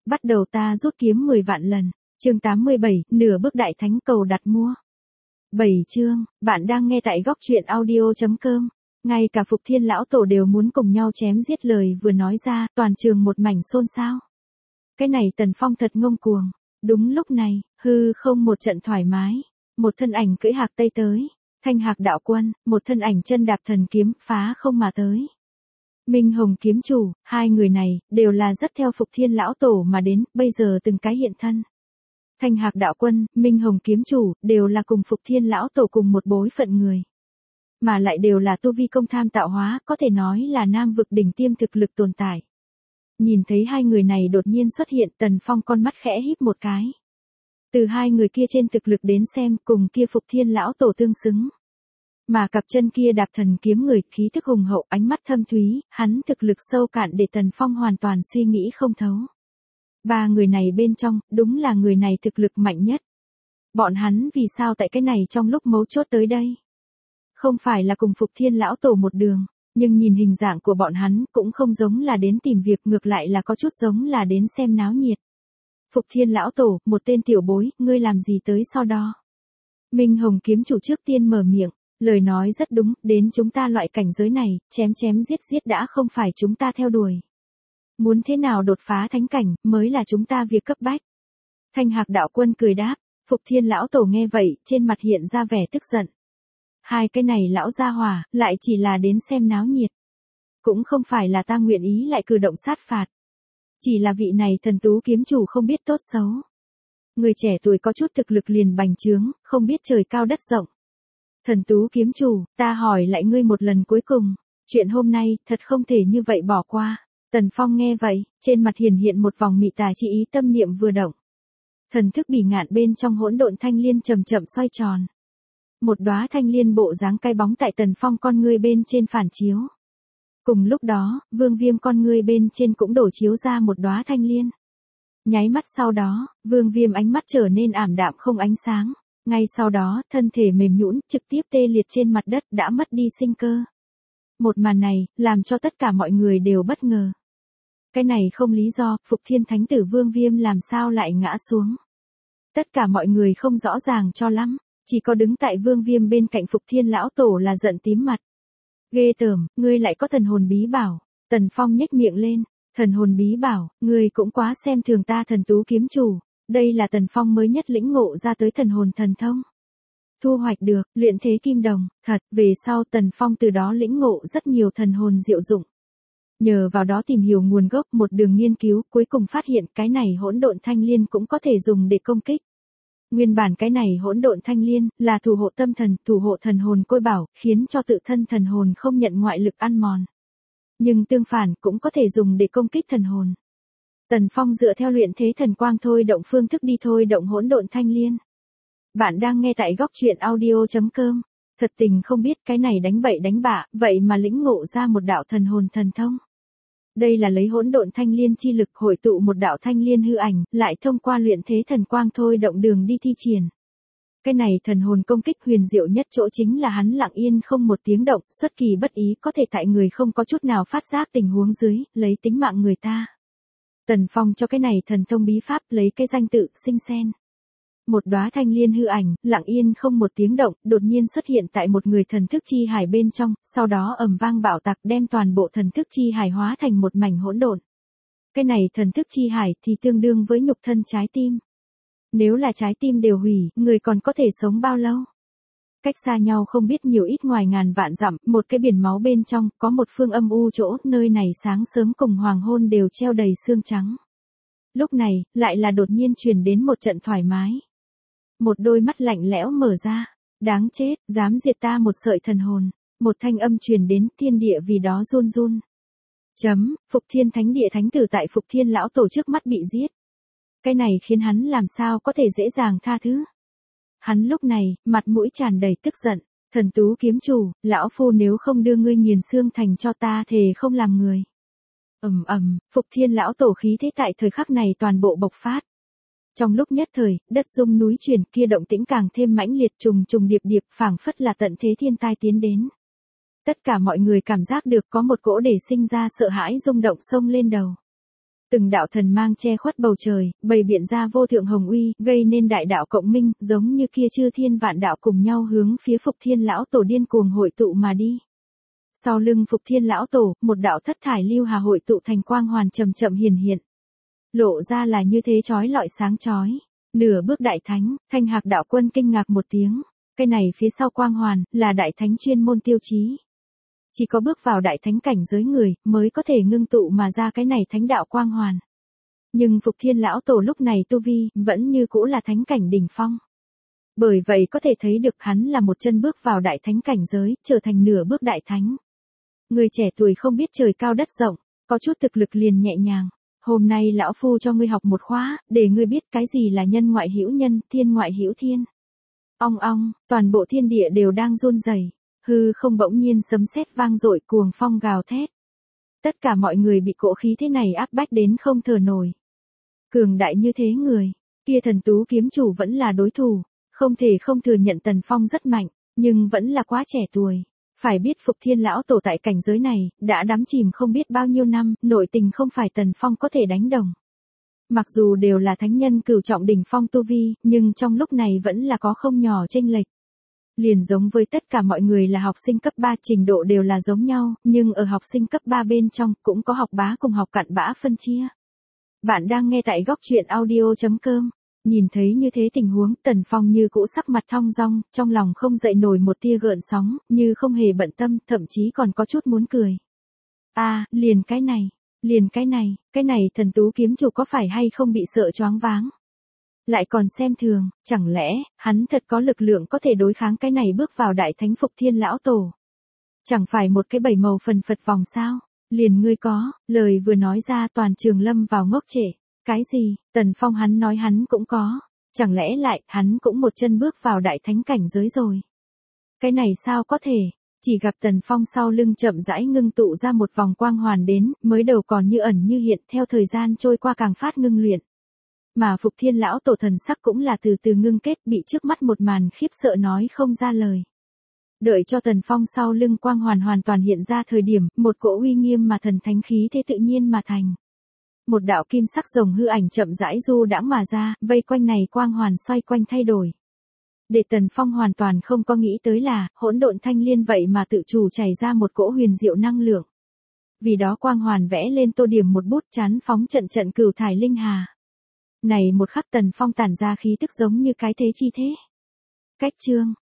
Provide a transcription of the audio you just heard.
bắt đầu ta rút kiếm 10 vạn lần. Chương 87, nửa bước đại thánh cầu đặt mua. 7 chương, bạn đang nghe tại góc truyện audio.com. Ngay cả Phục Thiên lão tổ đều muốn cùng nhau chém giết, lời vừa nói ra, toàn trường một mảnh xôn xao. Cái này Tần Phong thật ngông cuồng. Đúng lúc này, hư không một trận thoải mái, một thân ảnh cưỡi hạc tây tới, Thanh Hạc đạo quân, một thân ảnh chân đạp thần kiếm phá không mà tới. Minh Hồng kiếm chủ, hai người này đều là rất theo Phục Thiên lão tổ mà đến, bây giờ từng cái hiện thân. Thanh Hạc đạo quân, Minh Hồng kiếm chủ, đều là cùng Phục Thiên lão tổ cùng một bối phận người. Mà lại đều là tu vi công tham tạo hóa, có thể nói là nam vực đỉnh tiêm thực lực tồn tại. Nhìn thấy hai người này đột nhiên xuất hiện, Tần Phong con mắt khẽ híp một cái. Từ hai người kia trên thực lực đến xem, cùng kia Phục Thiên lão tổ tương xứng. Mà cặp chân kia đạp thần kiếm người, khí thức hùng hậu, ánh mắt thâm thúy, hắn thực lực sâu cạn để Tần Phong hoàn toàn suy nghĩ không thấu. Ba người này bên trong, đúng là người này thực lực mạnh nhất. Bọn hắn vì sao tại cái này trong lúc mấu chốt tới đây? Không phải là cùng Phục Thiên lão tổ một đường, nhưng nhìn hình dạng của bọn hắn cũng không giống là đến tìm việc, ngược lại là có chút giống là đến xem náo nhiệt. Phục Thiên lão tổ, một tên tiểu bối, ngươi làm gì tới so đo? Minh Hồng kiếm chủ trước tiên mở miệng, lời nói rất đúng, đến chúng ta loại cảnh giới này, chém chém giết giết đã không phải chúng ta theo đuổi. Muốn thế nào đột phá thánh cảnh, mới là chúng ta việc cấp bách. Thanh Hạc đạo quân cười đáp, Phục Thiên lão tổ nghe vậy, trên mặt hiện ra vẻ tức giận. Hai cái này lão gia hỏa, lại chỉ là đến xem náo nhiệt. Cũng không phải là ta nguyện ý lại cử động sát phạt. Chỉ là vị này thần tú kiếm chủ không biết tốt xấu. Người trẻ tuổi có chút thực lực liền bành trướng, không biết trời cao đất rộng. Thần tú kiếm chủ, ta hỏi lại ngươi một lần cuối cùng, chuyện hôm nay, thật không thể như vậy bỏ qua. Tần Phong nghe vậy, trên mặt hiện một vòng mị tà chi ý, tâm niệm vừa động. Thần thức bỉ ngạn bên trong hỗn độn thanh liên chậm chậm xoay tròn. Một đóa thanh liên bộ dáng cay bóng tại Tần Phong con ngươi bên trên phản chiếu. Cùng lúc đó, Vương Viêm con ngươi bên trên cũng đổ chiếu ra một đóa thanh liên. Nháy mắt sau đó, Vương Viêm ánh mắt trở nên ảm đạm không ánh sáng. Ngay sau đó, thân thể mềm nhũn, trực tiếp tê liệt trên mặt đất, đã mất đi sinh cơ. Một màn này, làm cho tất cả mọi người đều bất ngờ. Cái này không lý do, Phục Thiên Thánh tử Vương Viêm làm sao lại ngã xuống. Tất cả mọi người không rõ ràng cho lắm, chỉ có đứng tại Vương Viêm bên cạnh Phục Thiên lão tổ là giận tím mặt. Ghê tởm, ngươi lại có thần hồn bí bảo. Tần Phong nhếch miệng lên, thần hồn bí bảo, ngươi cũng quá xem thường ta thần tú kiếm chủ. Đây là Tần Phong mới nhất lĩnh ngộ ra tới thần hồn thần thông. Thu hoạch được, luyện thế kim đồng, thật, về sau Tần Phong từ đó lĩnh ngộ rất nhiều thần hồn diệu dụng. Nhờ vào đó tìm hiểu nguồn gốc, một đường nghiên cứu, cuối cùng phát hiện cái này hỗn độn thanh liên cũng có thể dùng để công kích. Nguyên bản cái này hỗn độn thanh liên là thủ hộ tâm thần, thủ hộ thần hồn côi bảo, khiến cho tự thân thần hồn không nhận ngoại lực ăn mòn. Nhưng tương phản cũng có thể dùng để công kích thần hồn. Tần Phong dựa theo luyện thế thần quang thôi động phương thức đi thôi động hỗn độn thanh liên. Bạn đang nghe tại góc truyện audio.com. Thật tình không biết cái này đánh bậy đánh bạ, vậy mà lĩnh ngộ ra một đạo thần hồn thần thông. Đây là lấy hỗn độn thanh liên chi lực hội tụ một đạo thanh liên hư ảnh, lại thông qua luyện thế thần quang thôi động đường đi thi triển. Cái này thần hồn công kích huyền diệu nhất chỗ chính là hắn lặng yên không một tiếng động, xuất kỳ bất ý, có thể tại người không có chút nào phát giác tình huống dưới, lấy tính mạng người ta. Tần Phong cho cái này thần thông bí pháp lấy cái danh tự Sinh Sen. Một đóa thanh liên hư ảnh, lặng yên không một tiếng động, đột nhiên xuất hiện tại một người thần thức chi hải bên trong, sau đó ầm vang bạo tạc đem toàn bộ thần thức chi hải hóa thành một mảnh hỗn độn. Cái này thần thức chi hải thì tương đương với nhục thân trái tim. Nếu là trái tim đều hủy, người còn có thể sống bao lâu? Cách xa nhau không biết nhiều ít ngoài ngàn vạn dặm, một cái biển máu bên trong, có một phương âm u chỗ, nơi này sáng sớm cùng hoàng hôn đều treo đầy sương trắng. Lúc này, lại là đột nhiên truyền đến một trận thoải mái. Một đôi mắt lạnh lẽo mở ra, đáng chết, dám diệt ta một sợi thần hồn. Một thanh âm truyền đến, thiên địa vì đó run run. Phục Thiên Thánh địa thánh tử tại Phục Thiên lão tổ trước mắt bị giết. Cái này khiến hắn làm sao có thể dễ dàng tha thứ. Hắn lúc này, mặt mũi tràn đầy tức giận, thần tú kiếm chủ, lão phu nếu không đưa ngươi nghiền xương thành cho ta thề không làm người. Phục Thiên lão tổ khí thế tại thời khắc này toàn bộ bộc phát. Trong lúc nhất thời, đất rung núi chuyển, kia động tĩnh càng thêm mãnh liệt, trùng trùng điệp điệp, phảng phất là tận thế thiên tai tiến đến. Tất cả mọi người cảm giác được có một cỗ để sinh ra sợ hãi rung động xông lên đầu. Từng đạo thần mang che khuất bầu trời, bày biện ra vô thượng hồng uy, gây nên đại đạo cộng minh, giống như kia chư thiên vạn đạo cùng nhau hướng phía Phục Thiên lão tổ điên cuồng hội tụ mà đi. Sau lưng Phục Thiên lão tổ, một đạo thất thải lưu hà hội tụ thành quang hoàn chậm chậm hiển hiện. Lộ ra là như thế chói lọi sáng chói. Nửa bước đại thánh, Thanh Hạc đạo quân kinh ngạc một tiếng. Cái này phía sau quang hoàn, là đại thánh chuyên môn tiêu chí. Chỉ có bước vào đại thánh cảnh giới người, mới có thể ngưng tụ mà ra cái này thánh đạo quang hoàn. Nhưng Phục Thiên lão tổ lúc này tu vi, vẫn như cũ là thánh cảnh đỉnh phong. Bởi vậy có thể thấy được hắn là một chân bước vào đại thánh cảnh giới, trở thành nửa bước đại thánh. Người trẻ tuổi không biết trời cao đất rộng, có chút thực lực liền nhẹ nhàng. Hôm nay lão phu cho ngươi học một khóa, để ngươi biết cái gì là nhân ngoại hữu nhân, thiên ngoại hữu thiên. Ong ong, toàn bộ thiên địa đều đang run rẩy, hư không bỗng nhiên sấm sét vang dội, cuồng phong gào thét. Tất cả mọi người bị cỗ khí thế này áp bách đến không thở nổi. Cường đại như thế người, kia Thần Tú kiếm chủ vẫn là đối thủ, không thể không thừa nhận Tần Phong rất mạnh, nhưng vẫn là quá trẻ tuổi. Phải biết Phục Thiên lão tổ tại cảnh giới này, đã đắm chìm không biết bao nhiêu năm, nội tình không phải Tần Phong có thể đánh đồng. Mặc dù đều là thánh nhân cửu trọng đỉnh phong tu vi, nhưng trong lúc này vẫn là có không nhỏ chênh lệch. Liền giống với tất cả mọi người là học sinh cấp 3, trình độ đều là giống nhau, nhưng ở học sinh cấp 3 bên trong cũng có học bá cùng học cặn bã phân chia. Bạn đang nghe tại góc truyện audio.com. Nhìn thấy như thế tình huống, Tần Phong như cũ sắc mặt thong dong, trong lòng không dậy nổi một tia gợn sóng, như không hề bận tâm, thậm chí còn có chút muốn cười. Liền cái này Thần Tú kiếm chủ có phải hay không bị sợ choáng váng? Lại còn xem thường, chẳng lẽ, hắn thật có lực lượng có thể đối kháng cái này bước vào đại thánh Phục Thiên lão tổ? Chẳng phải một cái bảy màu phần phật vòng sao? Liền ngươi có, lời vừa nói ra toàn trường lâm vào ngốc trệ. Cái gì, Tần Phong hắn nói hắn cũng có. Chẳng lẽ lại, hắn cũng một chân bước vào đại thánh cảnh giới rồi? Cái này sao có thể? Chỉ gặp Tần Phong sau lưng chậm rãi ngưng tụ ra một vòng quang hoàn đến, mới đầu còn như ẩn như hiện, theo thời gian trôi qua càng phát ngưng luyện. Mà Phục Thiên lão tổ thần sắc cũng là từ từ ngưng kết, bị trước mắt một màn khiếp sợ nói không ra lời. Đợi cho Tần Phong sau lưng quang hoàn hoàn toàn hiện ra thời điểm, một cỗ uy nghiêm mà thần thánh khí thế tự nhiên mà thành. Một đạo kim sắc rồng hư ảnh chậm rãi du đãng mà ra, vây quanh này quang hoàn xoay quanh thay đổi. Để Tần Phong hoàn toàn không có nghĩ tới là, hỗn độn thanh liên vậy mà tự chủ chảy ra một cỗ huyền diệu năng lượng. Vì đó quang hoàn vẽ lên tô điểm một bút chán phóng trận trận cửu thải linh hà. Này một khắc Tần Phong tản ra khí tức giống như cái thế chi thế. Cách chương,